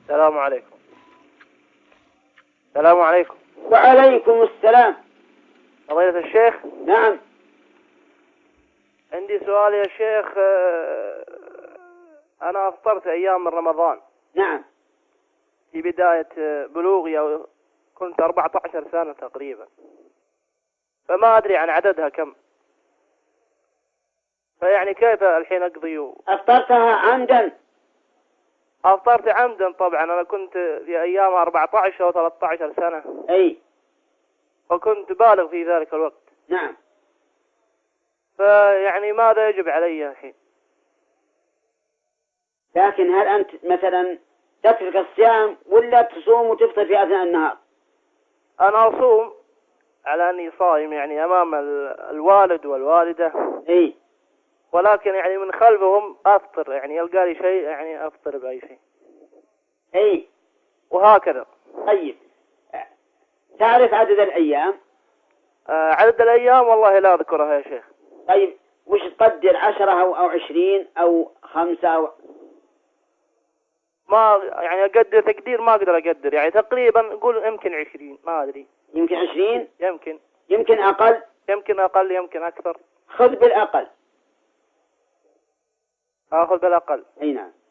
السلام عليكم. السلام عليكم. وعليكم السلام. فضيلة الشيخ. نعم. عندي سؤال يا شيخ. أنا أفطرت أيام من رمضان. نعم. في بداية بلوغي، أو كنت 14 سنة تقريبا، فما أدري عن عددها كم، فيعني كيف الحين أقضي؟ أفطرتها عمدا؟ أفطرت عمدا طبعا. أنا كنت في أيام 14 أو 13 سنة. أي. وكنت بالغ في ذلك الوقت. نعم. فيعني ماذا يجب علي الحين؟ لكن هل أنت مثلا تترك الصيام ولا تصوم وتفطر في أثناء النهار؟ أنا أصوم على أني صائم، يعني أمام الوالد والوالدة. أي. ولكن يعني من خلفهم أفطر، يعني يلقى لي شيء يعني أفطر بأي شيء. أي. وهكذا. طيب، تعرف عدد الأيام؟ عدد الأيام والله لا أذكرها يا شيخ. طيب، وش تقدر، 10 أو 20 أو 5 أو؟ ما يعني أقدر تقدير، ما أقدر أقدر، يعني تقريبا نقول يمكن 20، ما أدري. يمكن 20؟ يمكن أقل؟ يمكن أقل، يمكن أكثر. خذ بالأقل. آخذ بالأقل. أي نعم.